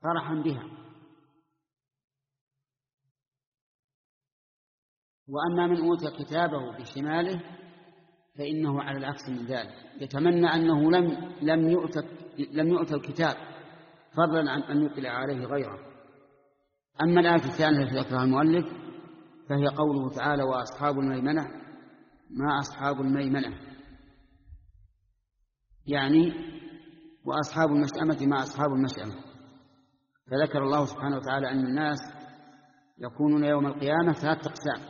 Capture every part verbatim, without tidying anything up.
فرحا بها. وأما من أوتي كتابه بشماله فإنه على العكس من ذلك، يتمنى أنه لم لم يؤت لم يؤت الكتاب فضلا عن أن يطلع عليه غيره. أما الآية الثانية التي ذكرها المؤلف فهي قوله تعالى: وأصحاب الميمنة ما أصحاب الميمنة، يعني وأصحاب المشأمة ما أصحاب المشأمة. فذكر الله سبحانه وتعالى أن الناس يكونون يوم القيامة ثلاثة أقسام: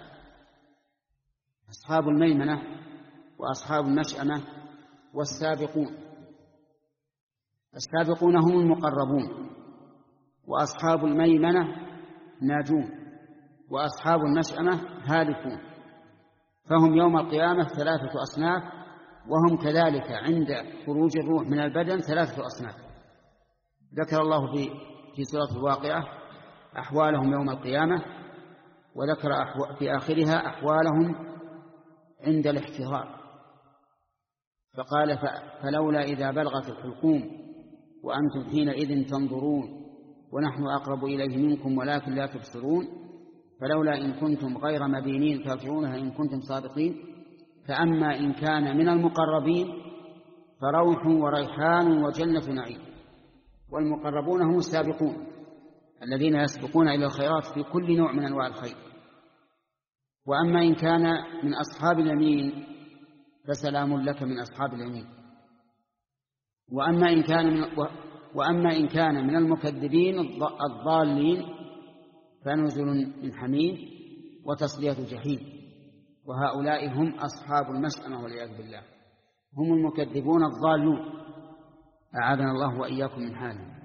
أصحاب الميمنة وأصحاب المشأمة والسابقون. السابقون هم المقربون، وأصحاب الميمنة ناجون، وأصحاب المشأمة هالكون. فهم يوم القيامة ثلاثة أصناف، وهم كذلك عند خروج الروح من البدن ثلاثة أصناف. ذكر الله في في سورة الواقعة أحوالهم يوم القيامة، وذكر في آخرها أحوالهم عند الاحتضار، فقال: فلولا إذا بلغت الحلقوم وأنتم حينئذ تنظرون ونحن أقرب إليه منكم ولكن لا تبصرون، فلولا إن كنتم غير مدينين ترجعونها إن كنتم صادقين. فأما إن كان من المقربين فروح وريحان وجنة نعيم. والمقربون هم السابقون الذين يسبقون إلى الخيرات في كل نوع من أنواع الخير. وأما إن كان من أصحاب اليمين فسلام لك من أصحاب اليمين. وأما إن كان من وأما إن كان من المكذبين الضالين فنزل من حميم وتصلية جحيم. وهؤلاء هم أصحاب المشأمة والعياذ بالله، هم المكذبون الضالون، أعاذنا الله وإياكم من حالهم.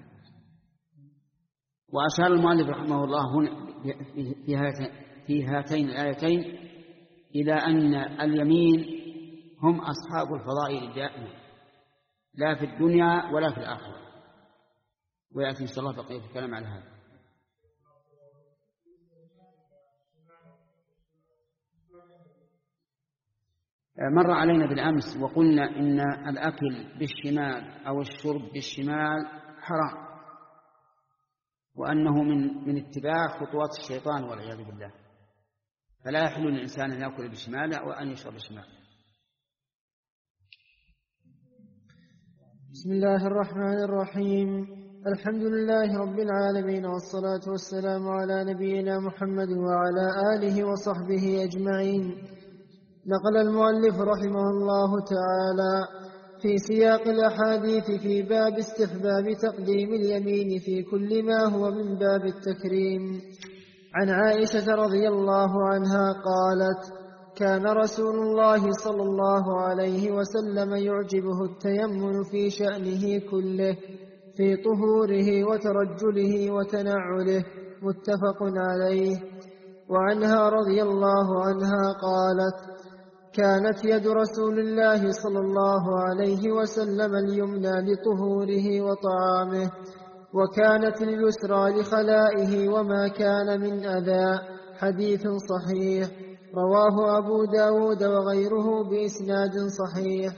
وأشار المؤلف رحمه الله هنا في هاتين الآيتين إلى أن اليمين هم أصحاب الفضائل الدائمة، لا في الدنيا ولا في الآخرة. ويأتي إن شاء الله بقية الكلام على هذا. مر علينا بالأمس وقلنا إن الأكل بالشمال أو الشرب بالشمال حرام، وأنه من من اتباع خطوات الشيطان والعياذ بالله، فلا يحل للإنسان أن يأكل بالشمال أو أن يشرب بالشمال. بسم الله الرحمن الرحيم. الحمد لله رب العالمين، والصلاة والسلام على نبينا محمد وعلى آله وصحبه أجمعين. نقل المؤلف رحمه الله تعالى في سياق الأحاديث في باب استحباب تقديم اليمين في كل ما هو من باب التكريم عن عائشة رضي الله عنها قالت: كان رسول الله صلى الله عليه وسلم يعجبه التيمن في شأنه كله، في طهوره وترجله وتنعله، متفق عليه. وعنها رضي الله عنها قالت: كانت يد رسول الله صلى الله عليه وسلم اليمنى لطهوره وطعامه، وكانت اليسرى لخلائه وما كان من أذى. حديث صحيح رواه أبو داود وغيره بإسناد صحيح.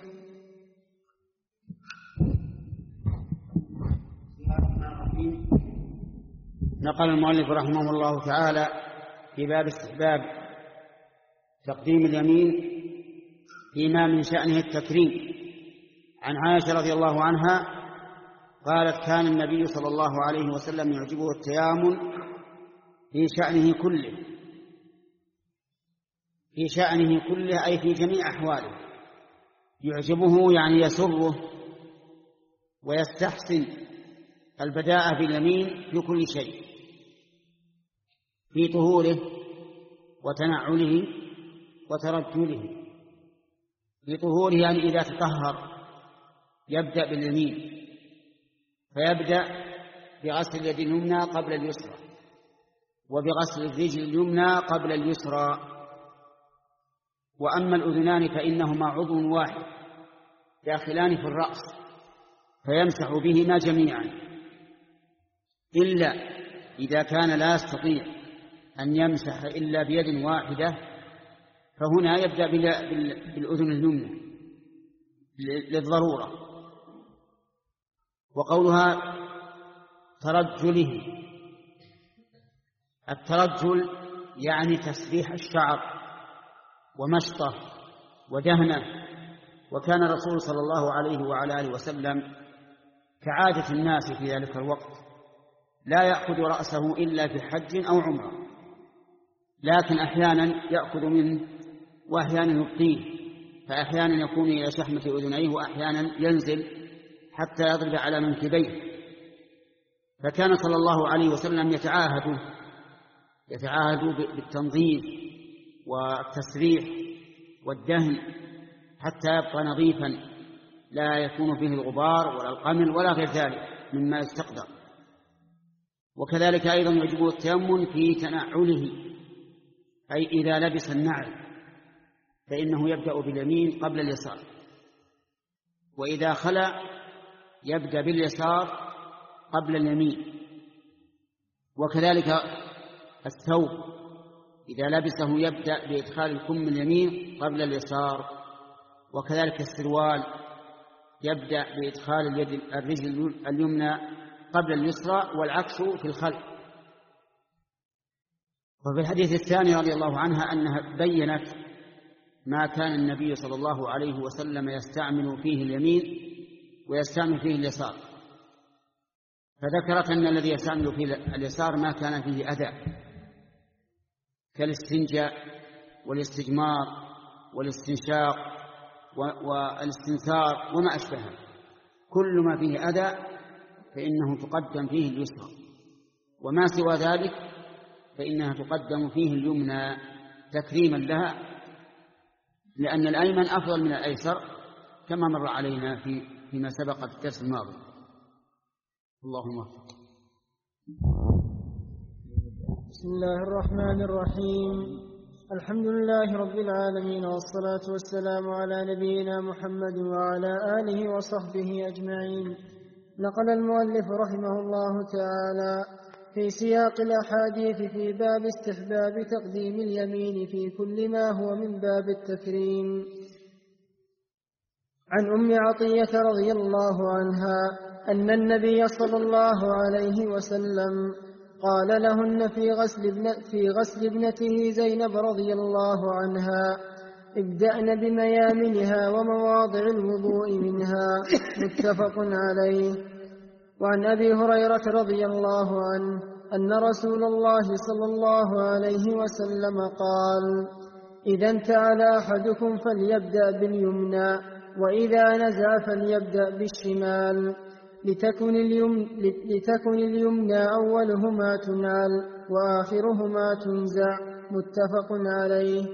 نقل المؤلف رحمه الله تعالى في باب استحباب تقديم اليمين فيما من شأنه التكريم عن عائشة رضي الله عنها قالت: كان النبي صلى الله عليه وسلم يعجبه التيامن في شأنه كله، في شأنه كله أي في جميع أحواله. يعجبه يعني يسره ويستحسن البداءة باليمين في كل شيء، في طهوره وتنعله وترجله. في طهوره يعني إذا تطهر يبدأ باليمين، فيبدأ بغسل اليد اليمنى قبل اليسرى، وبغسل الرجل اليمنى قبل اليسرى. وأما الأذنان فإنهما عضو واحد داخلان في الرأس، فيمسح بهما جميعا، إلا إذا كان لا يستطيع أن يمسح إلا بيد واحدة، فهنا يبدأ بالأذن اليمنى للضرورة. وقولها ترجله. الترجل يعني تسريح الشعر ومشطه ودهنه. وكان الرسول صلى الله عليه وعلى آله وسلم كعادة الناس في ذلك الوقت لا يأخذ رأسه إلا في حج أو عمرة، لكن أحيانا يأخذ منه وأحيانا يبقيه، فأحيانا يكون إلى شحمة أذنيه وأحيانا ينزل حتى يضرب على منكبيه. فكان صلى الله عليه وسلم يتعاهد يتعاهد بالتنظيف والتسريح والدهن حتى يبقى نظيفا لا يكون فيه الغبار ولا القمل ولا غير ذلك مما يستقدر. وكذلك أيضا يجب التيمم في تنعله، أي إذا لبس النعل فإنه يبدأ باليمين قبل اليسار، وإذا خلع يبدأ باليسار قبل اليمين. وكذلك الثوب إذا لبسه يبدأ بإدخال الكم اليمين قبل اليسار، وكذلك السروال يبدأ بإدخال اليد الرجل اليمنى قبل اليسرى والعكس في الخلف. وفي الحديث الثاني رضي الله عنها أنها بيّنت ما كان النبي صلى الله عليه وسلم يستعمل فيه اليمين ويستعمل فيه اليسار، فذكرت أن الذي يستعمل فيه اليسار ما كان فيه أذى كالاستنجاء والاستجمار والاستنشاق والاستنثار وما أشبهه، كل ما فيه أذى فإنه تقدم فيه اليسرى، وما سوى ذلك فإنها تقدم فيه اليمنى تكريما لها، لأن الأيمن أفضل من الأيسر كما مر علينا في فيما سبق في الدرس الماضي. اللهم وفق. بسم الله الرحمن الرحيم. الحمد لله رب العالمين، والصلاة والسلام على نبينا محمد وعلى آله وصحبه أجمعين. نقل المؤلف رحمه الله تعالى في سياق الأحاديث في باب استحباب تقديم اليمين في كل ما هو من باب التكريم عن أم عطية رضي الله عنها أن النبي صلى الله عليه وسلم قال لهن في غسل, ابن في غسل ابنته زينب رضي الله عنها: ابدأن بميامنها ومواضع الوضوء منها. متفق عليه. وعن أبي هريرة رضي الله عنه أن رسول الله صلى الله عليه وسلم قال: إذا انتعل أحدكم فليبدأ باليمنى، وإذا نزع فليبدأ بالشمال، لتكن اليمنى, لتكن اليمنى أولهما تنعل وآخرهما تنزع. متفق عليه.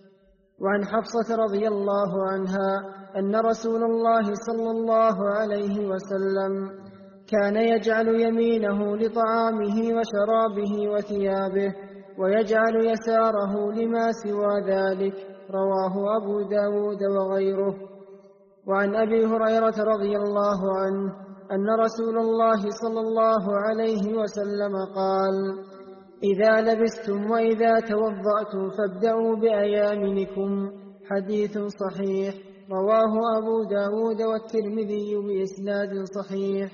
وعن حفصة رضي الله عنها أن رسول الله صلى الله عليه وسلم كان يجعل يمينه لطعامه وشرابه وثيابه، ويجعل يساره لما سوى ذلك. رواه أبو داود وغيره. وعن أبي هريرة رضي الله عنه أن رسول الله صلى الله عليه وسلم قال: إذا لبستم وإذا توضأتم فابدأوا بأيامنكم. حديث صحيح. رواه أبو داود والترمذي بإسناد صحيح.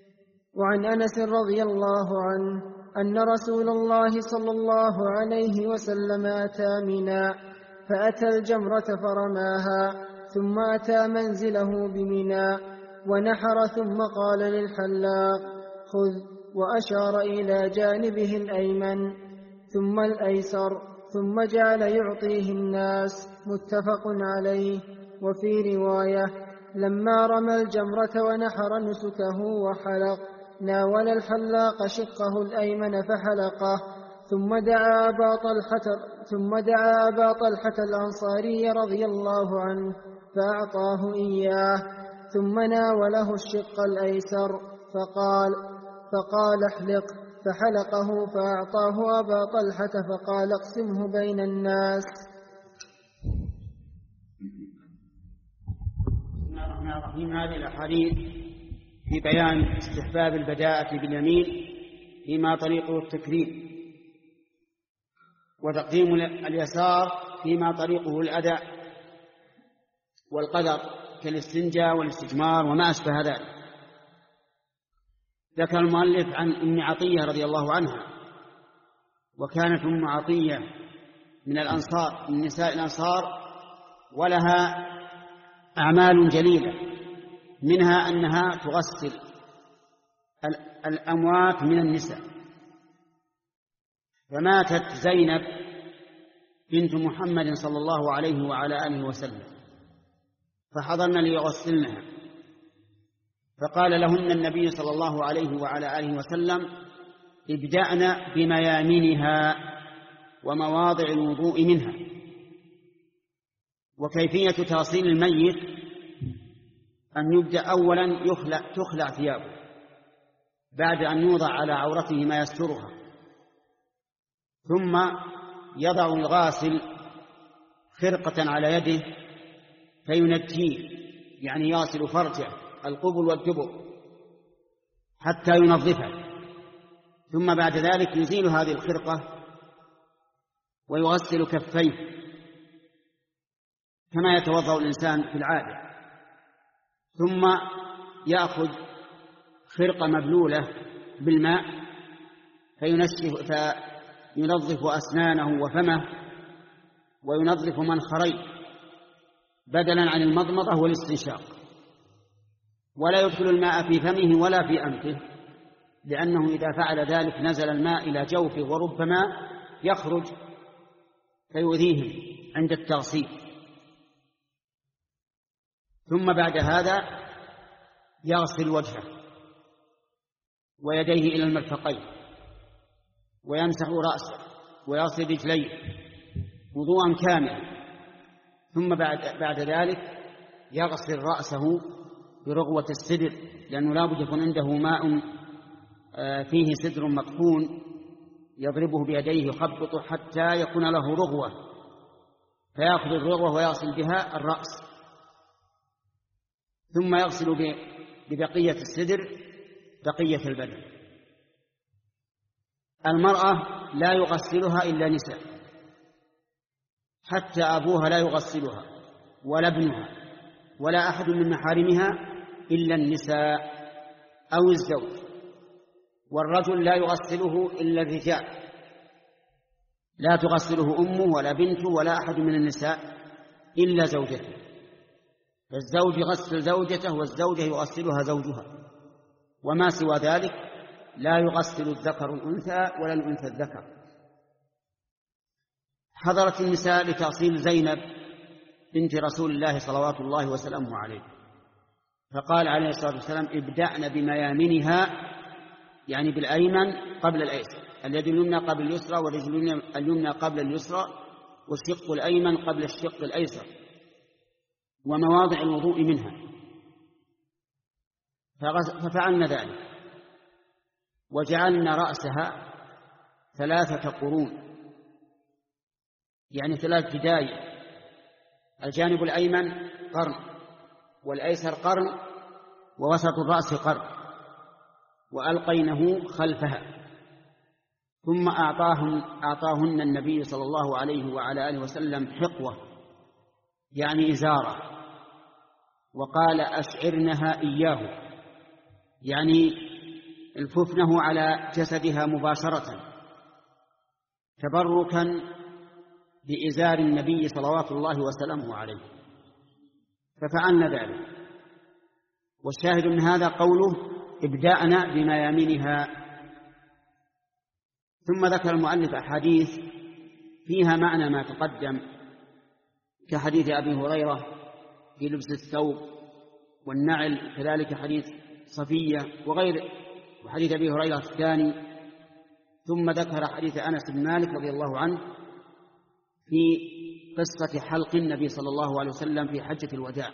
وعن أنس رضي الله عنه أن رسول الله صلى الله عليه وسلم أتى منى فأتى الجمرة فرماها، ثم أتى منزله بمنى ونحر، ثم قال للحلاق: خذ، وأشار إلى جانبه الأيمن ثم الأيسر، ثم جعل يعطيه الناس. متفق عليه. وفي رواية: لما رمى الجمرة ونحر نسكه وحلق، ناول الحلاق شقه الأيمن فحلقه، ثم دعا أبا طلحة ثم دعا أبا طلحة الأنصاري رضي الله عنه فأعطاه إياه، ثم ناوله الشق الأيسر فقال فقال احلق، فحلقه فأعطاه أبا طلحة فقال: اقسمه بين الناس. بسم الله الرحمن الرحيم. هذه الأحاديث في بيان استحباب البداءة باليمين فيما طريقه التكريم، وتقديم اليسار فيما طريقه الأذى والقدر كالاستنجاء والاستجمار وما أشبه ذلك. ذكر المؤلف عن أم عطية رضي الله عنها، وكانت أم عطية من الأنصار من نساء الأنصار، ولها أعمال جليلة، منها أنها تغسل الأموات من النساء. فماتت زينب بنت محمد صلى الله عليه وعلى آله وسلم، فحضرن ليغسلنها، فقال لهن النبي صلى الله عليه وعلى آله وسلم: ابدأن بميامنها ومواضع الوضوء منها. وكيفية تغسيل الميت أن يبدأ أولا يخلع تخلع ثيابه بعد أن يوضع على عورته ما يسترها، ثم يضع الغاسل خرقة على يده فينجيه، يعني يغسل فرجه القبل والدبر حتى ينظفه، ثم بعد ذلك يزيل هذه الخرقة ويغسل كفيه كما يتوضأ الإنسان في العادة، ثم يأخذ خرقة مبلولة بالماء فينشف فينظف أسنانه وفمه وينظف منخريه بدلا عن المضمضة والاستنشاق، ولا يدخل الماء في فمه ولا في أنفه، لأنه إذا فعل ذلك نزل الماء إلى جوفه وربما يخرج فيؤذيهم عند التغسيل. ثم بعد هذا يغسل وجهه ويديه إلى المرفقين ويمسح رأسه ويغسل رجليه وضوءا كاملا، ثم بعد, بعد ذلك يغسل رأسه برغوة السدر، لأنه لا بد يكون عنده ماء فيه سدر مطحون يضربه بيديه يخبطه حتى يكون له رغوة، فيأخذ الرغوة ويغسل بها الرأس، ثم يغسل ببقية السدر بقية البدن. المرأة لا يغسلها إلا نساء، حتى أبوها لا يغسلها ولا ابنها ولا أحد من محارمها إلا النساء أو الزوج. والرجل لا يغسله إلا الرجال، لا تغسله أمه ولا بنته ولا أحد من النساء إلا زوجته، فالزوج يغسل زوجته والزوجة يغسلها زوجها، وما سوى ذلك لا يغسل الذكر الأنثى ولا الأنثى الذكر. حضرت النساء لتغسيل زينب بنت رسول الله صلوات الله وسلامه عليه، فقال عليه الصلاة والسلام: ابدأن بميامنها، يعني بالأيمن قبل الأيسر، اليد اليمنى قبل اليسرى والرجل اليمنى قبل اليسرى والشق الأيمن قبل الشق الأيسر ومواضع الوضوء منها. ففعلنا ذلك وجعلنا رأسها ثلاثة قرون، يعني ثلاث جداي، الجانب الأيمن قرن والأيسر قرن ووسط الرأس قرن، وألقينه خلفها. ثم أعطاهن, أعطاهن النبي صلى الله عليه وعلى آله وسلم حقوة، يعني إزارة، وقال: أشعرنها إياه، يعني الففنه على جسدها مباشرة تبركا بإزار النبي صلوات الله وسلامه عليه، ففعلنا ذلك. والشاهد من هذا قوله: ابدأنا بميامنها. ثم ذكر المؤلف أحاديث فيها معنى ما تقدم، كحديث أبي هريرة في لبس الثوب والنعل، كذلك حديث صفية وغيره، وحديث أبي هريرة الثاني. ثم ذكر حديث أنس بن مالك رضي الله عنه في قصة حلق النبي صلى الله عليه وسلم في حجة الوداع،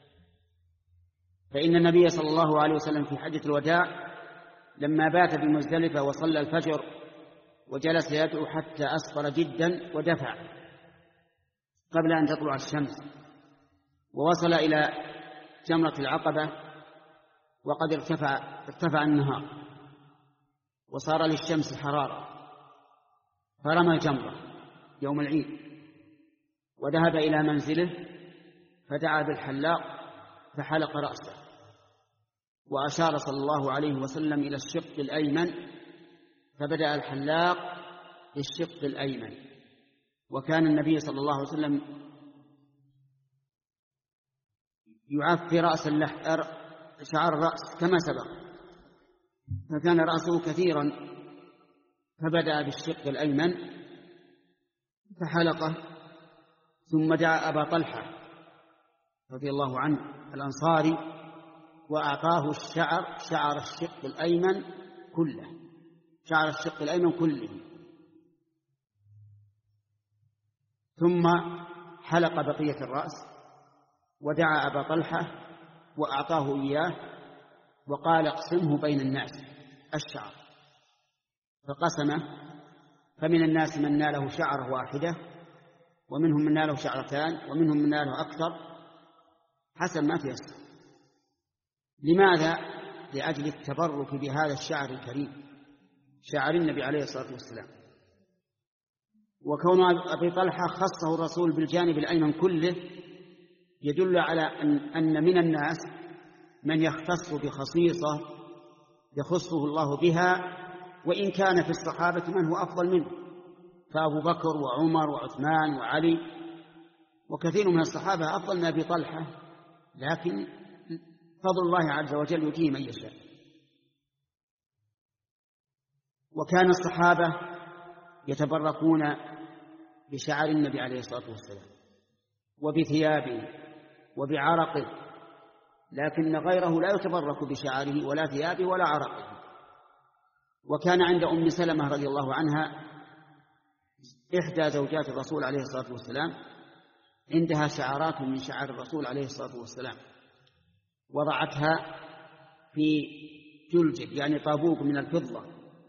فإن النبي صلى الله عليه وسلم في حجة الوداع لما بات بمزدلفة وصلى الفجر وجلس يدعو حتى أسفر جدا ودفع قبل أن تطلع الشمس، ووصل إلى جمرة العقبة وقد ارتفع, ارتفع النهار وصار للشمس حرارة، فرمى الجمرة يوم العيد وذهب إلى منزله فدعا بالحلاق فحلق رأسه وأشار صلى الله عليه وسلم إلى الشق الأيمن، فبدأ الحلاق بالشق الأيمن. وكان النبي صلى الله عليه وسلم يعفي رأس شعر الرأس كما سبق، فكان رأسه كثيرا، فبدأ بالشق الأيمن فحلقه، ثم دعا أبا طلحة رضي الله عنه الأنصاري وأعطاه الشعر شعر الشق الأيمن كله، شعر الشق الأيمن كله، ثم حلق بقية الرأس ودعا أبا طلحة وأعطاه إياه وقال اقسمه بين الناس الشعر، فقسمه، فمن الناس من ناله شعرة واحدة، ومنهم من ناله شعرتان، ومنهم من ناله أكثر، حسب ما تيسر. لماذا؟ لأجل التبرك بهذا الشعر الكريم، شعر النبي عليه الصلاة والسلام. وكون أبي طلحة خصه الرسول بالجانب الأيمن كله يدل على أن من الناس من يختص بخصيصة يخصه الله بها، وإن كان في الصحابة من هو أفضل منه، فأبو بكر وعمر وعثمان وعلي وكثير من الصحابة أفضل من أبي طلحة، لكن فضل الله عز وجل يؤتيه من يشاء. وكان الصحابة يتبركون بشعر النبي عليه الصلاة والسلام وبثيابه وبعرقه، لكن غيره لا يتبرك بشعره ولا ثيابه ولا عرقه. وكان عند أم سلمة رضي الله عنها إحدى زوجات الرسول عليه الصلاة والسلام عندها شعرات من شعر الرسول عليه الصلاة والسلام، وضعتها في جلجل يعني طابوق من الفضة،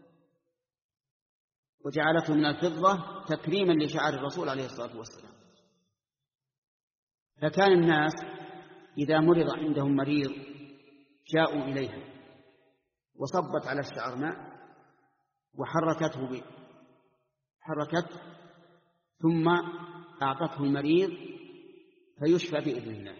وجعلته من الفضة تكريما لشعر الرسول عليه الصلاة والسلام. فكان الناس إذا مرض عندهم مريض جاءوا إليها وصبت على الشعر ماء وحركته به حركت ثم أعطته المريض فيشفى بإذن الله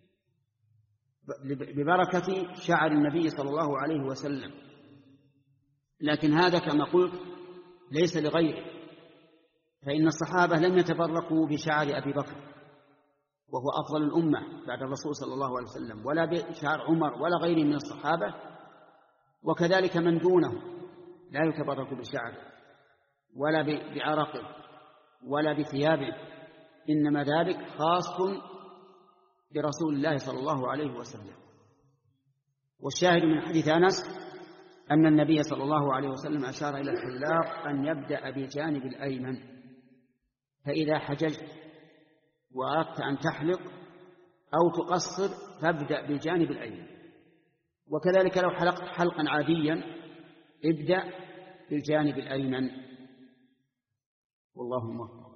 ببركة شعر النبي صلى الله عليه وسلم. لكن هذا كما قلت ليس لغيره، فإن الصحابة لم يتبركوا بشعر أبي بكر وهو أفضل الأمة بعد الرسول صلى الله عليه وسلم، ولا بشعر عمر ولا غيره من الصحابة، وكذلك من دونه لا يتبرك بشعره ولا بعرقه ولا بثيابه، إنما ذلك خاص برسول الله صلى الله عليه وسلم. والشاهد من حديث أنس أن النبي صلى الله عليه وسلم أشار إلى الحلاق أن يبدأ بالجانب الأيمن، فإذا حججت وأردت أن تحلق أو تقصر فابدأ بالجانب الأيمن، وكذلك لو حلقت حلقا عاديا ابدأ بالجانب الأيمن، والله موفق.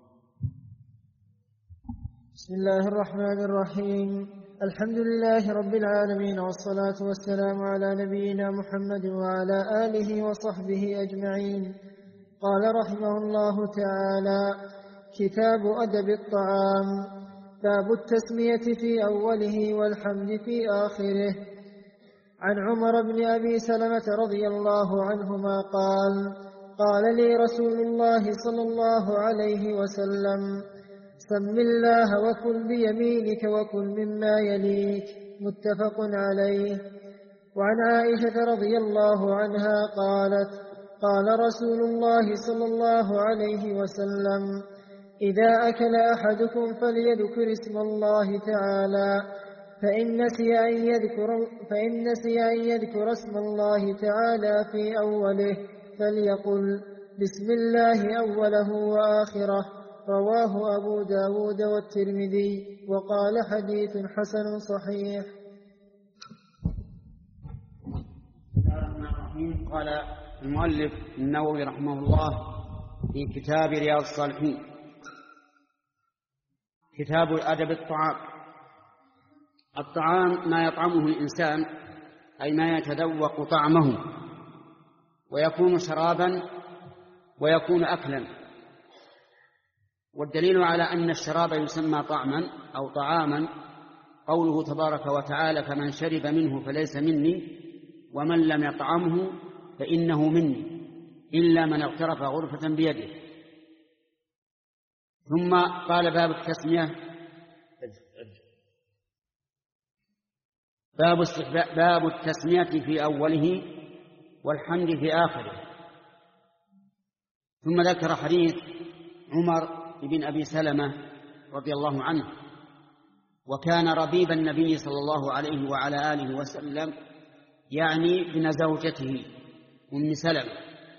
بسم الله الرحمن الرحيم. الحمد لله رب العالمين، والصلاة والسلام على نبينا محمد وعلى آله وصحبه أجمعين. قال رحمه الله تعالى: كتاب أدب الطعام. باب التسمية في أوله والحمد في آخره. عن عمر بن أبي سلمة رضي الله عنهما قال: قال لي رسول الله صلى الله عليه وسلم: سم الله وكل بيمينك وكل مما يليك. متفق عليه. وعن عائشة رضي الله عنها قالت: قال رسول الله صلى الله عليه وسلم: إذا أكل أحدكم فليذكر اسم الله تعالى، فإن نسي أن يذكر, فإن نسي أن يذكر اسم الله تعالى في أوله فليقل بسم الله أوله وآخره. رواه أبو داود والترمذي وقال حديث حسن صحيح. قال المؤلف النووي رحمه الله في كتاب رياض الصالحين: كتاب أدب الطعام. الطعام ما يطعمه الإنسان، أي ما يتذوق طعمه، ويكون شرابا ويكون أكلا. والدليل على أن الشراب يسمى طعما أو طعاما قوله تبارك وتعالى: فمن شرب منه فليس مني، ومن لم يطعمه فإنه مني إلا من اغترف غرفة بيده. ثم قال باب التسمية باب باب التسمية في أوله والحمد في آخره. ثم ذكر حديث عمر بن أبي سلمة رضي الله عنه، وكان ربيب النبي صلى الله عليه وعلى آله وسلم، يعني ابن زوجته أم سلمة،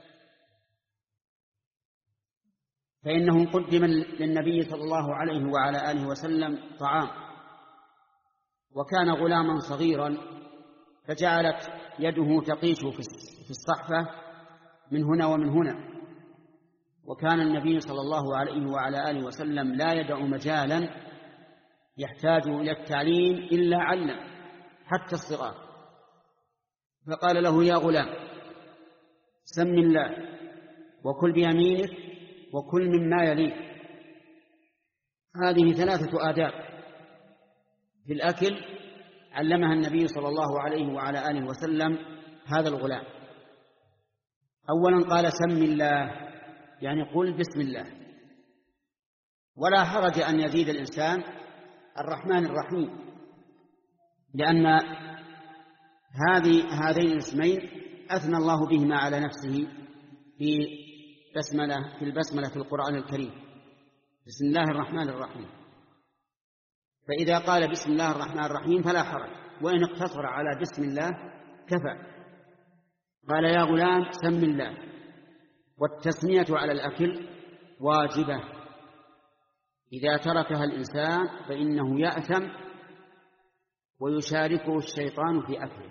فإنه قدم للنبي صلى الله عليه وعلى آله وسلم طعام، وكان غلاما صغيرا، فجعلت يده تقيش في الصحفة من هنا ومن هنا، وكان النبي صلى الله عليه وعلى آله وسلم لا يدع مجالا يحتاج إلى التعليم إلا علم حتى الصغار، فقال له: يا غلام سم الله وكل بيمينك وكل مما يليك. هذه ثلاثة آداب في الأكل علمها النبي صلى الله عليه وعلى آله وسلم هذا الغلام. أولا قال: سم الله، يعني قل بسم الله، ولا حرج أن يزيد الإنسان الرحمن الرحيم، لأن هذه هذين الاسمين أثنى الله بهما على نفسه في بسملة في البسملة في القرآن الكريم، بسم الله الرحمن الرحيم. فإذا قال بسم الله الرحمن الرحيم فلا حرج، وإن اقتصر على بسم الله كفى. قال: يا غلام سم الله. والتسمية على الأكل واجبة، إذا تركها الإنسان فإنه يأثم ويشاركه الشيطان في أكله،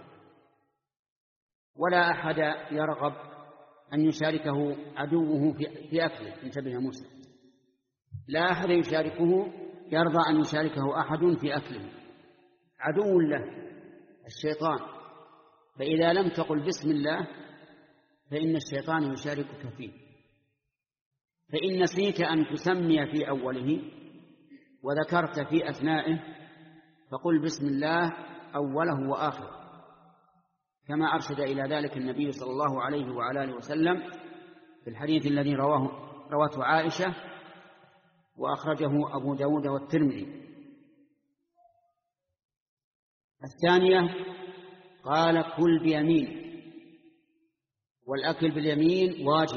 ولا أحد يرغب أن يشاركه عدوه في أكله. انتبه يا موسى، لا أحد يشاركه يرضى أن يشاركه أحد في أكله، عدو له الشيطان. فإذا لم تقل بسم الله فإن الشيطان يشاركك فيه. فإن نسيت أن تسمي في أوله وذكرت في أثنائه فقل بسم الله أوله وآخره، كما أرشد إلى ذلك النبي صلى الله عليه وعلى آله وسلم في الحديث الذي رواه روته عائشة وأخرجه أبو داود والترمذي. الثانية قال: كل بيمين، والأكل باليمين واجب.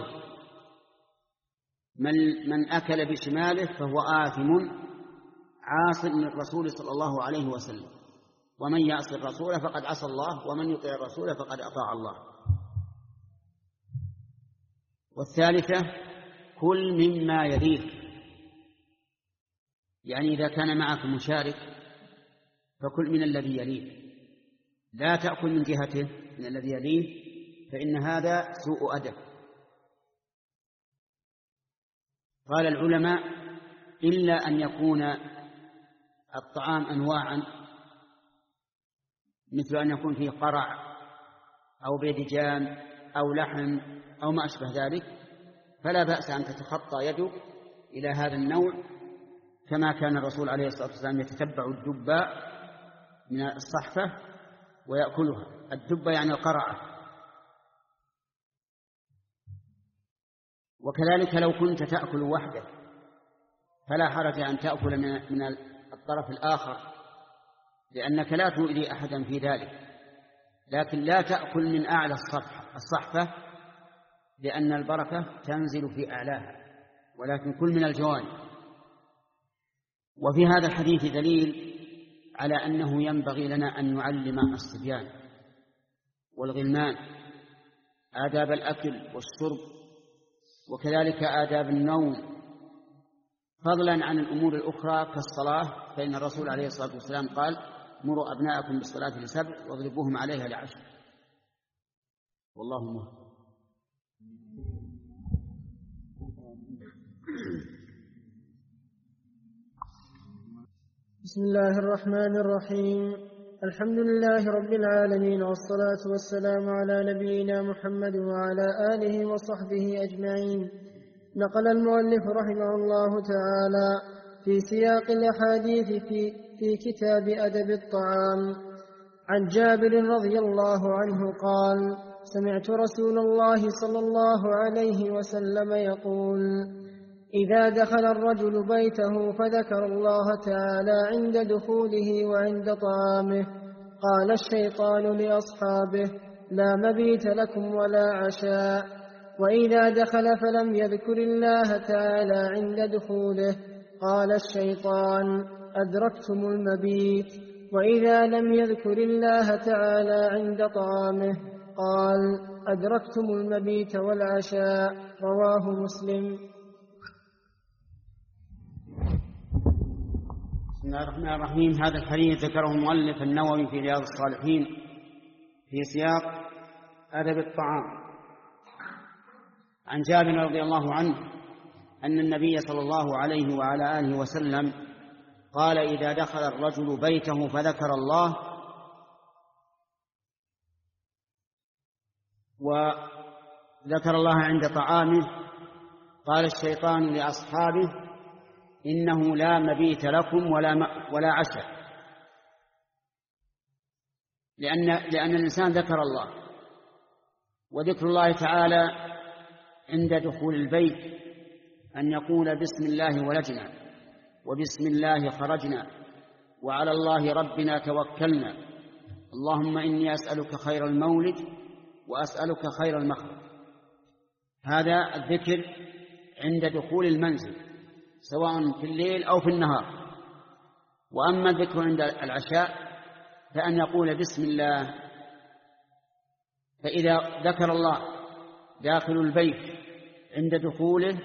من, من أكل بشماله فهو آثم عاص للرسول صلى الله عليه وسلم، ومن يعص الرسول فقد عصى الله، ومن يطيع الرسول فقد أطاع الله. والثالثة كل مما يليك، يعني إذا كان معك مشارك فكل من الذي يليك، لا تأكل من جهته من الذي يليه، فإن هذا سوء أدب. قال العلماء: إلا أن يكون الطعام أنواعا، مثل أن يكون فيه قرع أو بيدجان أو لحم أو ما أشبه ذلك، فلا بأس أن تتخطى يدك إلى هذا النوع، كما كان الرسول عليه الصلاة والسلام يتتبع الدباء من الصحفة ويأكلها. الدبة يعني القرعة. وكذلك لو كنت تأكل وحدك فلا حرج أن تأكل من الطرف الآخر، لأنك لا تؤذي أحدا في ذلك، لكن لا تأكل من أعلى الصحفة لأن البركة تنزل في أعلاها، ولكن كل من الجوانب. وفي هذا الحديث دليل على أنه ينبغي لنا أن نعلم الصبيان والغلمان آداب الأكل والشرب، وكذلك آداب النوم، فضلا عن الأمور الأخرى كالصلاة، فإن الرسول عليه الصلاة والسلام قال: مروا أبناءكم بالصلاة لسبع واضربوهم عليها لعشر. والله مهتم. بسم الله الرحمن الرحيم. الحمد لله رب العالمين، والصلاة والسلام على نبينا محمد وعلى آله وصحبه أجمعين. نقل المؤلف رحمه الله تعالى في سياق الأحاديث في, في كتاب أدب الطعام عن جابر رضي الله عنه قال: سمعت رسول الله صلى الله عليه وسلم يقول: إذا دخل الرجل بيته فذكر الله تعالى عند دخوله وعند طعامه قال الشيطان لأصحابه: لا مبيت لكم ولا عشاء. وإذا دخل فلم يذكر الله تعالى عند دخوله قال الشيطان: أدركتم المبيت. وإذا لم يذكر الله تعالى عند طعامه قال: أدركتم المبيت والعشاء. رواه مسلم. بسم الله الرحمن الرحيم. هذا الحديث ذكره المؤلف النووي في رياض الصالحين في سياق أدب الطعام. عن جابر رضي الله عنه أن النبي صلى الله عليه وعلى آله وسلم قال: إذا دخل الرجل بيته فذكر الله وذكر الله عند طعامه قال الشيطان لأصحابه: إنه لا مبيت لكم ولا ولا عشاء. لأن لأن الإنسان ذكر الله، وذكر الله تعالى عند دخول البيت أن يقول: بسم الله ولجنا، وبسم الله خرجنا، وعلى الله ربنا توكلنا، اللهم إني أسألك خير المولد وأسألك خير المخرج. هذا الذكر عند دخول المنزل سواء في الليل أو في النهار. وأما الذكر عند العشاء فأن يقول: بسم الله. فإذا ذكر الله داخل البيت عند دخوله،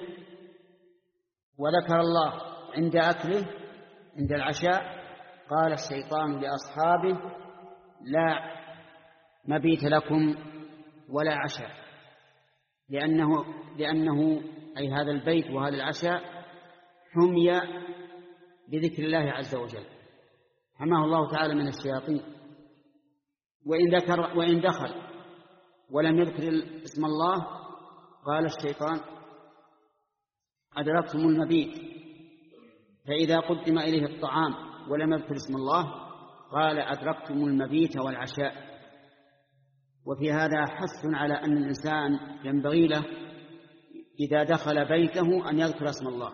وذكر الله عند أكله عند العشاء، قال الشيطان لأصحابه: لا مبيت لكم ولا عشاء. لأنه, لأنه أي هذا البيت وهذا العشاء حمي بذكر الله عز وجل، حماه الله تعالى من الشياطين. وإن ذكر وإن دخل ولم يذكر اسم الله قال الشيطان: أدركتم المبيت. فإذا قدم إليه الطعام ولم يذكر اسم الله قال: أدركتم المبيت والعشاء. وفي هذا حث على أن الإنسان ينبغي له إذا دخل بيته أن يذكر اسم الله.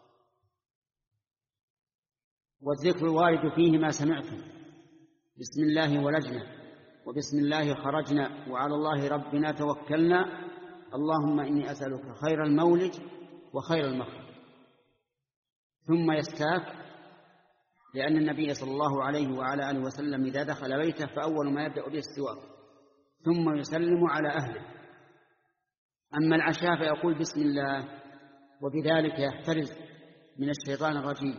والذكر الوارد فيه ما سمعتم: بسم الله ولجنا، وبسم الله خرجنا، وعلى الله ربنا توكلنا، اللهم إني أسألك خير المولد وخير المخرج. ثم يستاك، لأن النبي صلى الله عليه وعلى آله وسلم إذا دخل بيته فأول ما يبدأ به السواك، ثم يسلم على أهله. أما العشاء فيقول: بسم الله، وبذلك يحترز من الشيطان الرجيم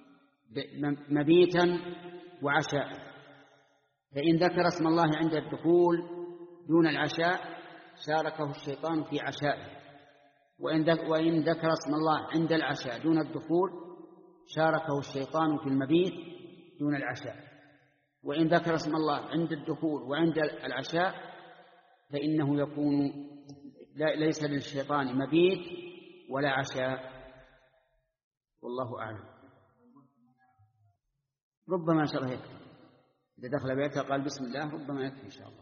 مبيتا وعشاء. فإن ذكر اسم الله عند الدخول دون العشاء شاركه الشيطان في عشائه، وإن ذكر اسم الله عند العشاء دون الدخول شاركه الشيطان في المبيت دون العشاء. وإن ذكر اسم الله عند الدخول وعند العشاء فإنه يكون ليس للشيطان مبيت ولا عشاء، والله أعلم. ربما إن شاء الله يكفي إذا دخل بيته قال بسم الله، ربما يكفي إن شاء الله.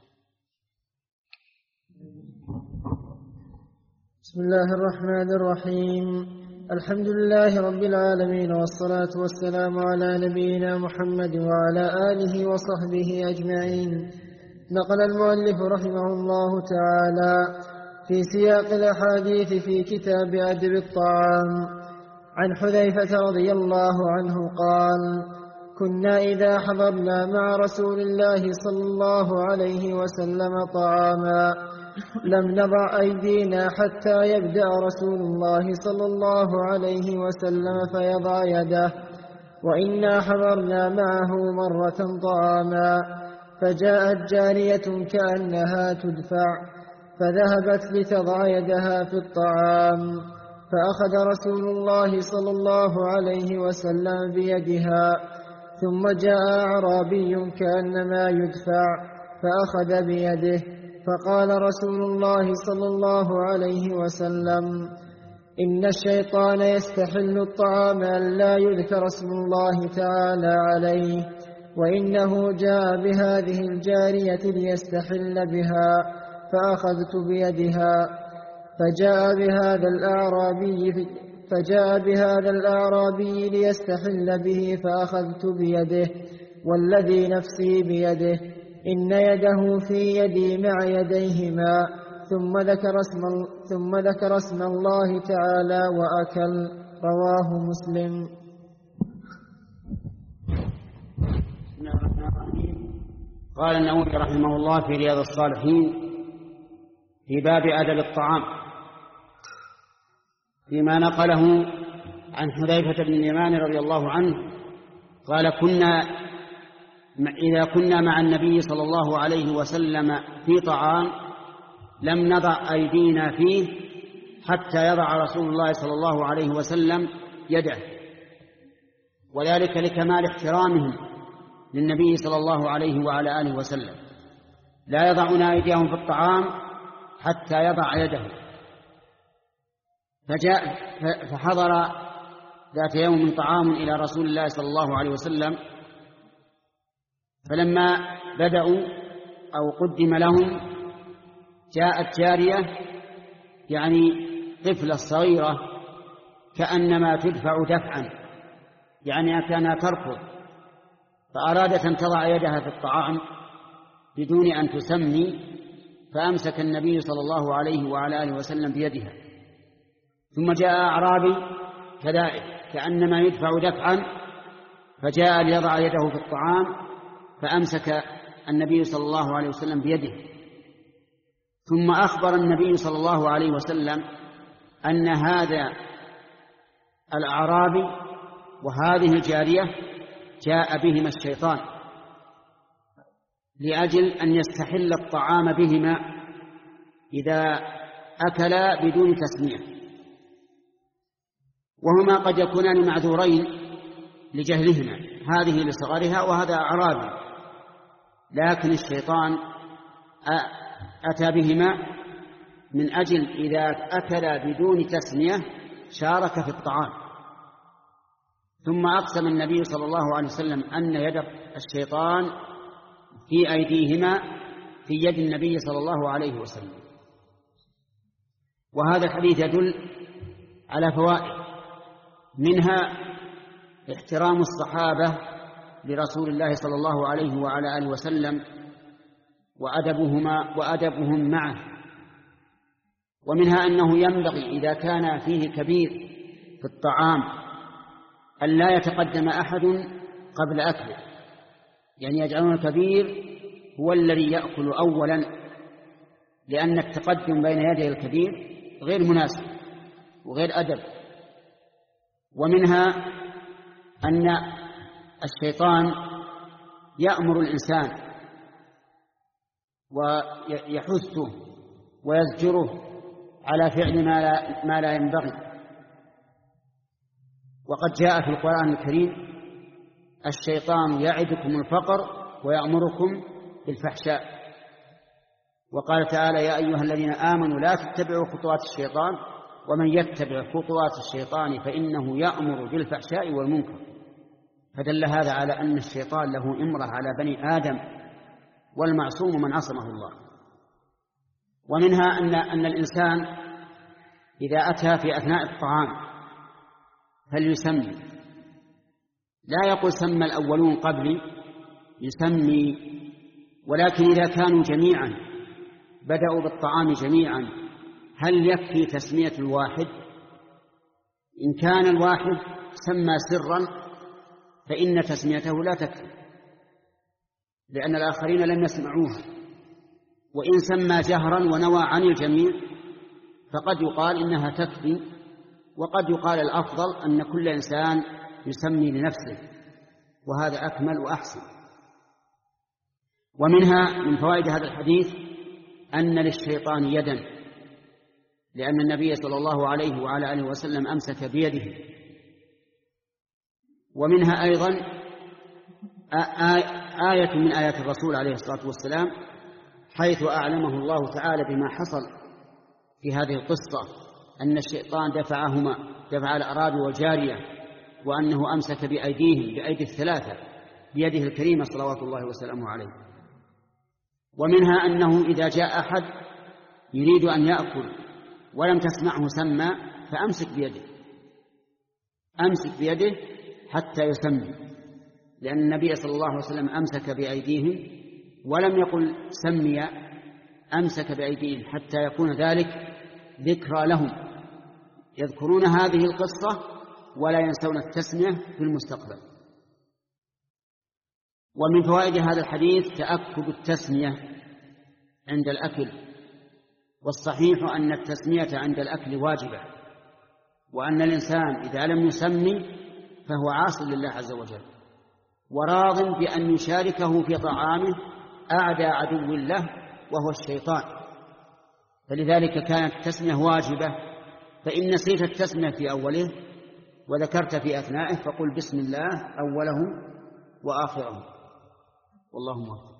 بسم الله الرحمن الرحيم. الحمد لله رب العالمين، والصلاة والسلام على نبينا محمد وعلى آله وصحبه أجمعين. نقل المؤلف رحمه الله تعالى في سياق الأحاديث في كتاب أدب الطعام عن حذيفة رضي الله عنه قال: كنا إذا حضرنا مع رسول الله صلى الله عليه وسلم طعاما لم نضع أيدينا حتى يبدأ رسول الله صلى الله عليه وسلم فيضع يده، وإنا حضرنا معه مرة طعاما فجاءت جارية كأنها تدفع فذهبت لتضع يدها في الطعام، فأخذ رسول الله صلى الله عليه وسلم بيدها، ثم جاء أعرابي كأنما يدفع فأخذ بيده، فقال رسول الله صلى الله عليه وسلم: إن الشيطان يستحل الطعام أن لا يذكر اسم الله تعالى عليه، وإنه جاء بهذه الجارية ليستحل بها فأخذت بيدها. فجاء بهذا الأعرابي فجاء بهذا الأعرابي ليستحل به فأخذت بيده، والذي نفسي بيده إن يده في يدي مع يديهما. ثم ذكر اسم ثم ذكر اسم الله تعالى وأكل. رواه مسلم. قال النووي رحمه الله في رياض الصالحين في باب أدب الطعام فيما نقله عن حذيفة بن اليمان رضي الله عنه قال: كنا إذا كنا مع النبي صلى الله عليه وسلم في طعام لم نضع أيدينا فيه حتى يضع رسول الله صلى الله عليه وسلم يده، وذلك لكمال احترامهم للنبي صلى الله عليه وعلى آله وسلم، لا يضعون أيديهم في الطعام حتى يضع يده. فجاء فحضر ذات يوم طعام إلى رسول الله صلى الله عليه وسلم، فلما بدأوا أو قدم لهم جاءت جارية يعني طفلة صغيرة كأنما تدفع دفعا، يعني كانها تركض، فأرادت أن تضع يدها في الطعام بدون أن تسمي، فأمسك النبي صلى الله عليه وعلى آله وسلم بيدها. ثم جاء أعرابي كذلك كأنما يدفع دفعا، فجاء ليضع يده في الطعام فأمسك النبي صلى الله عليه وسلم بيده. ثم أخبر النبي صلى الله عليه وسلم أن هذا الأعرابي وهذه الجارية جاء بهما الشيطان لأجل أن يستحل الطعام بهما إذا أكلا بدون تسمية، وهما قد يكونان معذورين لجهلهما، هذه لصغرها وهذا أعرابي، لكن الشيطان أتى بهما من أجل إذا أكلا بدون تسمية شارك في الطعام. ثم أقسم النبي صلى الله عليه وسلم أن يد الشيطان في أيديهما في يد النبي صلى الله عليه وسلم. وهذا الحديث يدل على فوائد، منها احترام الصحابة لرسول الله صلى الله عليه وعلى آله وسلم وأدبهما وأدبهم معه، ومنها أنه ينبغي إذا كان فيه كبير في الطعام أن لا يتقدم أحد قبل أكله، يعني يجعلون الكبير هو الذي يأكل أولا، لأن التقدم بين يدي الكبير غير مناسب وغير أدب. ومنها أن الشيطان يأمر الإنسان ويحثه ويزجره على فعل ما لا, ما لا ينبغي. وقد جاء في القرآن الكريم: الشيطان يعدكم الفقر ويأمركم بالفحشاء. وقال تعالى: يا أيها الذين آمنوا لا تتبعوا خطوات الشيطان ومن يتبع خطوات الشيطان فإنه يأمر بالفحشاء والمنكر. فدل هذا على أن الشيطان له إمرة على بني آدم، والمعصوم من عصمه الله. ومنها أن, أن الإنسان إذا أتى في أثناء الطعام فليسمي، لا يقول سمى الأولون قبلي، يسمي. ولكن إذا كانوا جميعا بدأوا بالطعام جميعا هل يكفي تسمية الواحد؟ إن كان الواحد سمى سرا فإن تسميته لا تكفي، لأن الآخرين لم يسمعوها. وإن سمى جهرا ونوى عن الجميع فقد يقال إنها تكفي، وقد يقال الأفضل أن كل إنسان يسمي لنفسه، وهذا أكمل وأحسن. ومنها من فوائد هذا الحديث أن للشيطان يدا، لأن النبي صلى الله عليه وعلى آله وسلم أمسك بيده. ومنها أيضا آية من آيات الرسول عليه الصلاة والسلام حيث أعلمه الله تعالى بما حصل في هذه القصة، أن الشيطان دفعهما، دفع الأعرابي والجارية، وأنه أمسك بأيديهم بأيدي الثلاثة بيده الكريمة صلوات الله وسلامه عليه. ومنها أنه إذا جاء أحد يريد أن يأكل ولم تسمعه سمى فأمسك بيده أمسك بيده حتى يسمي، لأن النبي صلى الله عليه وسلم أمسك بأيديهم ولم يقل سمي، أمسك بأيديهم حتى يكون ذلك ذكرى لهم يذكرون هذه القصة ولا ينسون التسمية في المستقبل. ومن فوائد هذا الحديث تأكد التسمية عند الأكل، والصحيح أن التسمية عند الأكل واجبة، وأن الإنسان إذا لم يسمي فهو عاص لله عز وجل وراض بأن يشاركه في طعامه أعدى عدو الله وهو الشيطان، فلذلك كانت التسمية واجبة. فإن نسيت التسمية في أوله وذكرت في أثنائه فقل بسم الله أوله وآخره، والله موفق.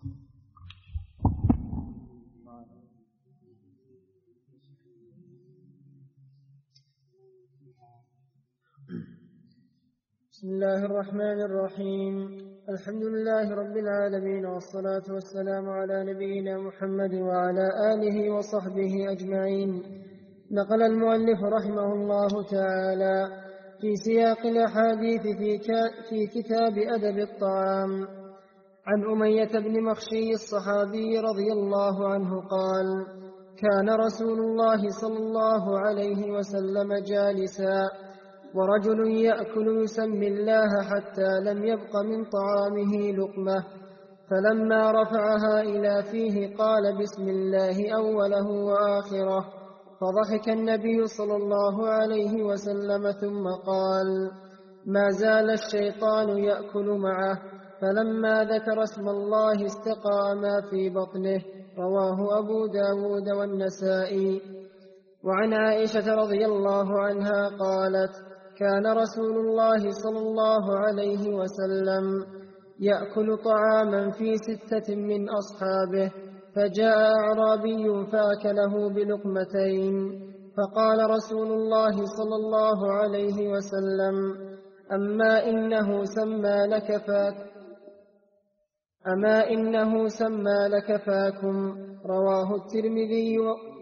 بسم الله الرحمن الرحيم. الحمد لله رب العالمين، والصلاة والسلام على نبينا محمد وعلى آله وصحبه أجمعين. نقل المؤلف رحمه الله تعالى في سياق الأحاديث في, في كتاب أدب الطعام عن أمية بن مخشي الصحابي رضي الله عنه قال: كان رسول الله صلى الله عليه وسلم جالسا ورجل يأكل يسمي الله حتى لم يبق من طعامه لقمة، فلما رفعها إلى فيه قال بسم الله أوله وآخره، فضحك النبي صلى الله عليه وسلم ثم قال: ما زال الشيطان يأكل معه، فلما ذكر اسم الله استقى ما في بطنه. رواه أبو داود والنسائي. وعن عائشة رضي الله عنها قالت: كان رسول الله صلى الله عليه وسلم يأكل طعاما في ستة من أصحابه، فجاء أعرابي فأكله بلقمتين، فقال رسول الله صلى الله عليه وسلم: أما إنه سمى لكفاك أما إنه سمى لكفاكم. رواه الترمذي.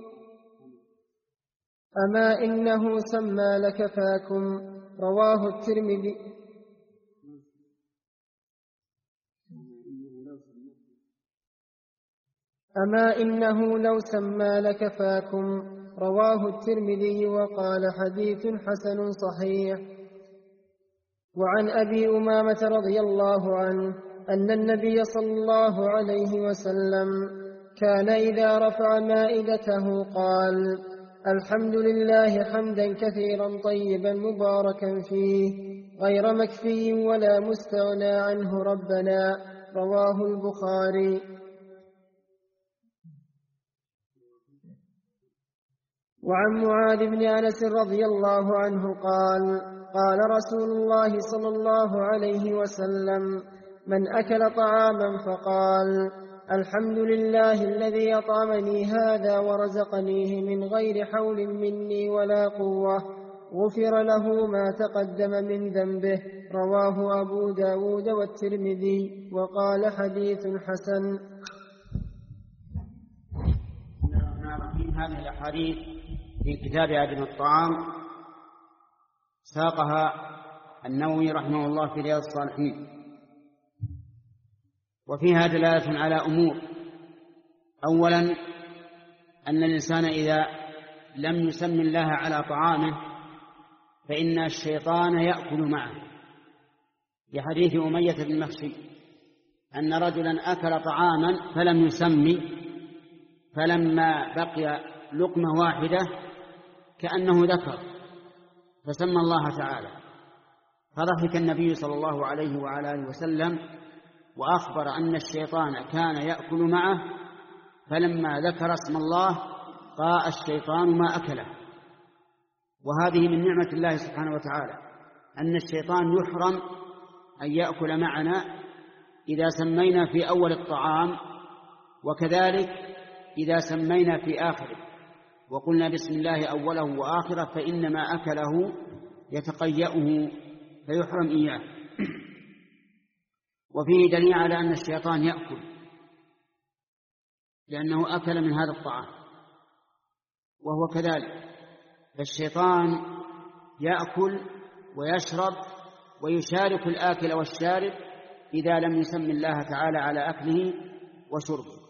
أما إنه سمى لكفاكم. رواه الترمذي. أما إنه لو سمى لكفاكم. رواه الترمذي وقال حديث حسن صحيح. وعن أبي أمامة رضي الله عنه أن النبي صلى الله عليه وسلم كان إذا رفع مائدته قال: الحمد لله حمدا كثيرا طيبا مباركا فيه غير مكفي ولا مستغنى عنه ربنا. رواه البخاري. وعن معاذ بن أنس رضي الله عنه قال: قال رسول الله صلى الله عليه وسلم: من أكل طعاما فقال: الحمد لله الذي أطعمني هذا ورزقنيه من غير حول مني ولا قوة، غفر له ما تقدم من ذنبه. رواه أبو داود والترمذي وقال حديث حسن. هذه الأحاديث في كتاب أدب الطعام ساقها النووي رحمه الله في رياض الصالحين، وفيها دلالة على أمور. أولا أن الإنسان إذا لم يسم الله على طعامه فإن الشيطان يأكل معه، لحديث أمية بن مخشي أن رجلا أكل طعاما فلم يسمي، فلما بقي لقمة واحدة كأنه ذكر فسمى الله تعالى، فضحك النبي صلى الله عليه وعلى آله وسلم وأخبر أن الشيطان كان يأكل معه، فلما ذكر اسم الله قاء الشيطان ما أكله. وهذه من نعمة الله سبحانه وتعالى أن الشيطان يحرم أن يأكل معنا إذا سمينا في أول الطعام، وكذلك إذا سمينا في آخره وقلنا بسم الله أوله وآخره فإنما أكله يتقيأه فيحرم إياه. وفيه دليل على أن الشيطان يأكل لأنه أكل من هذا الطعام، وهو كذلك، فالشيطان يأكل ويشرب ويشارك الآكل والشارب إذا لم يسمي الله تعالى على أكله وشربه.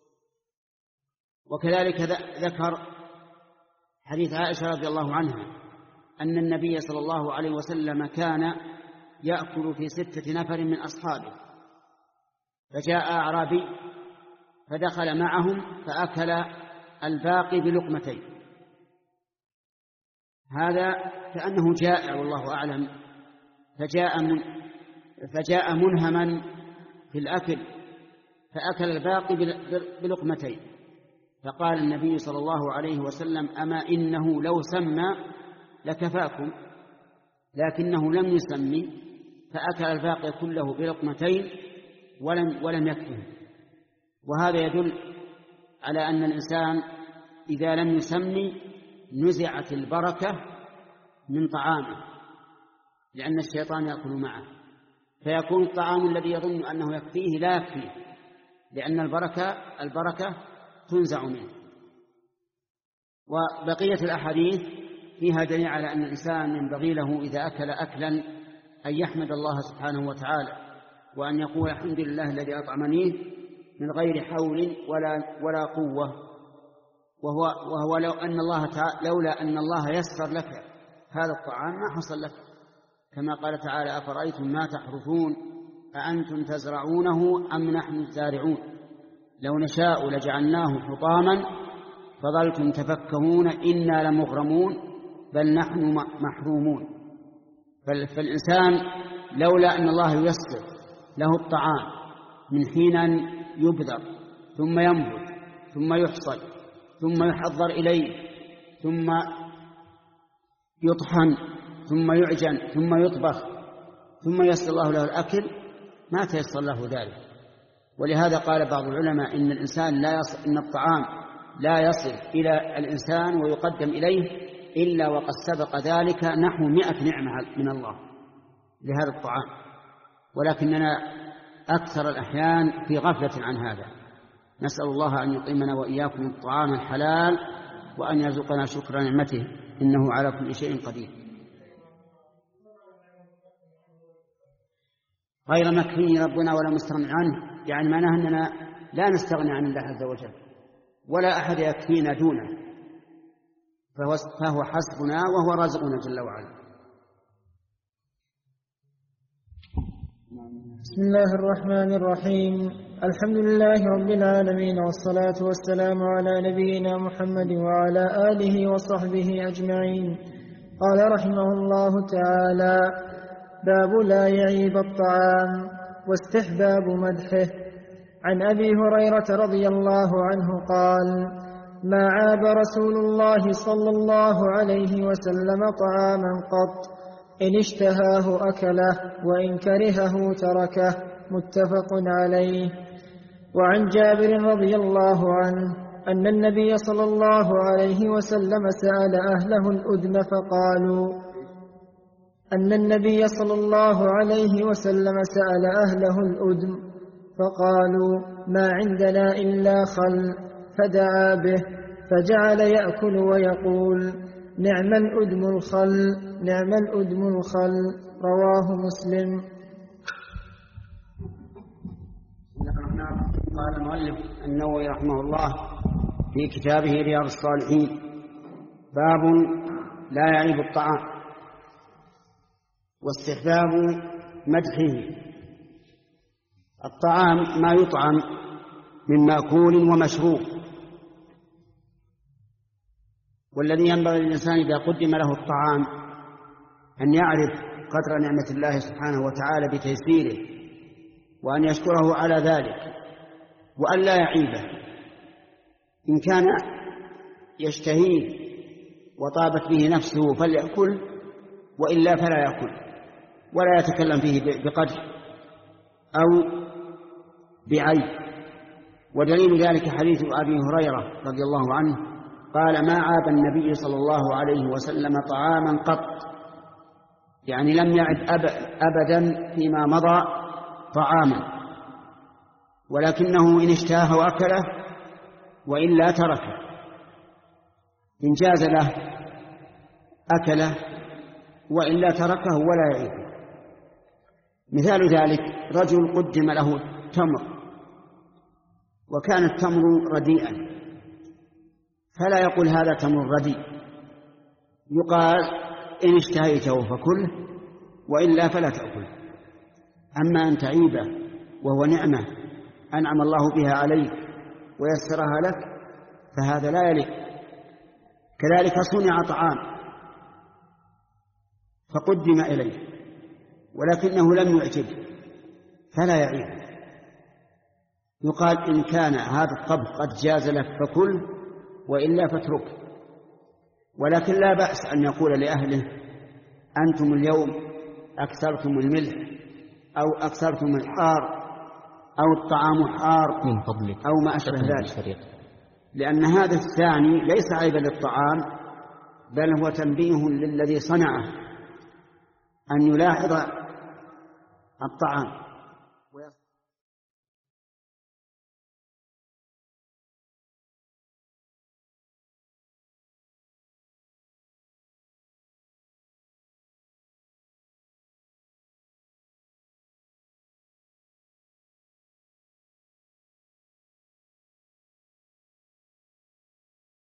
وكذلك ذكر حديث عائشة رضي الله عنها أن النبي صلى الله عليه وسلم كان يأكل في ستة نفر من أصحابه، فجاء أعرابي فدخل معهم فأكل الباقي بلقمتين، هذا كأنه جائع والله أعلم، فجاء, من فجاء منهما في الأكل فأكل الباقي بلقمتين، فقال النبي صلى الله عليه وسلم: أما إنه لو سمى لكفاكم، لكنه لم يسمي فأكل الباقي كله بلقمتين ولم, ولم يكفه. وهذا يدل على أن الإنسان إذا لم يسمي نزعت البركة من طعامه، لأن الشيطان يأكل معه، فيكون الطعام الذي يظن أنه يكفيه لا يكفيه، لأن البركة البركة تنزع منه. وبقية الأحاديث فيها دليل على أن الإنسان ينبغي له إذا أكل أكلا أن يحمد الله سبحانه وتعالى، وأن يقول: الحمد لله الذي أطعمني من غير حول ولا ولا قوة، وهو, وهو لو أن الله تعالى لولا أن الله يسر لك هذا الطعام ما حصل لك، كما قال تعالى: أفرأيتم ما تحرثون أأنتم تزرعونه أم نحن الزارعون لو نشاء لجعلناه حطاما فظلتم تفكهون إنا لمغرمون بل نحن محرومون. فالإنسان لولا أن الله ييسر له الطعام من حين يبذر ثم ينبت ثم يحصد ثم يحضر إليه ثم يطحن ثم يعجن ثم يطبخ ثم ييسر الله له الأكل ما تيسر له ذلك. ولهذا قال بعض العلماء إن الإنسان لا يصل إن الطعام لا يصل إلى الإنسان ويقدم إليه إلا وقد سبق ذلك نحو مئة نعمة من الله لهذا الطعام، ولكننا أكثر الأحيان في غفلة عن هذا. نسأل الله أن يقيمنا وإياكم الطعام الحلال وأن يرزقنا شكر نعمته إنه على كل شيء قدير. غير مكفي ربنا ولا مستغني عنه، يعني معناه أننا لا نستغني عن الله عز وجل ولا أحد يكفينا دونه، فهو, فهو حسبنا وهو رازقنا جل وعلا. بسم الله الرحمن الرحيم. الحمد لله رب العالمين، والصلاة والسلام على نبينا محمد وعلى آله وصحبه أجمعين. قال رحمه الله تعالى: باب لا يعيب الطعام واستحباب مدحه. عن أبي هريرة رضي الله عنه قال: ما عاب رسول الله صلى الله عليه وسلم طعاما قط، إن اشتهاه أكله وإن كرهه تركه، متفق عليه. وعن جابر رضي الله عنه أن النبي صلى الله عليه وسلم سأل أهله الأدم فقالوا أن النبي صلى الله عليه وسلم سأل أهله الأدم فقالوا: ما عندنا إلا خل، فدعا به فجعل يأكل ويقول: نعم الأدم الخل، نعم الأدم الخل. رواه مسلم. قال المؤلف النووي رحمه الله في كتابه رياض الصالحين: باب لا يعيب الطعام واستحباب مدحه. الطعام ما يطعم من مأكول ومشروب، والذي ينبغي للإنسان إذا قدم له الطعام أن يعرف قدر نعمة الله سبحانه وتعالى بتيسيره، وأن يشكره على ذلك، وأن لا يعيبه. إن كان يشتهيه وطابت به نفسه فليأكل، وإلا فلا يأكل ولا يتكلم فيه بقدر أو بعيب. ودليل ذلك حديث أبي هريرة رضي الله عنه قال: ما عاب النبي صلى الله عليه وسلم طعاما قط، يعني لم يعب أبدا فيما مضى طعاما، ولكنه إن اشتهاه وأكله وإلا تركه. إن جاز له أكله وإلا تركه ولا يعيده. مثال ذلك رجل قدم له تمر وكان التمر رديئا، فلا يقول هذا تمر رديء، يقال إن اشتهيته فكله وإلا فلا تأكله. أما أن تعيبه وهو نعمة أنعم الله بها عليك ويسرها لك فهذا لا يليق. كذلك صنع طعام فقدم إليه ولكنه لم يعجبه فلا يعيبه، يقال إن كان هذا الطبخ قد جاز لك فكل وإلا فاتركه. ولكن لا بأس أن يقول لأهله أنتم اليوم أكثرتم الملح أو أكثرتم الحار أو الطعام حار من فضلك أو ما أشبه ذلك، لأن هذا الثاني ليس عيبا للطعام بل هو تنبيه للذي صنعه أن يلاحظ الطعام.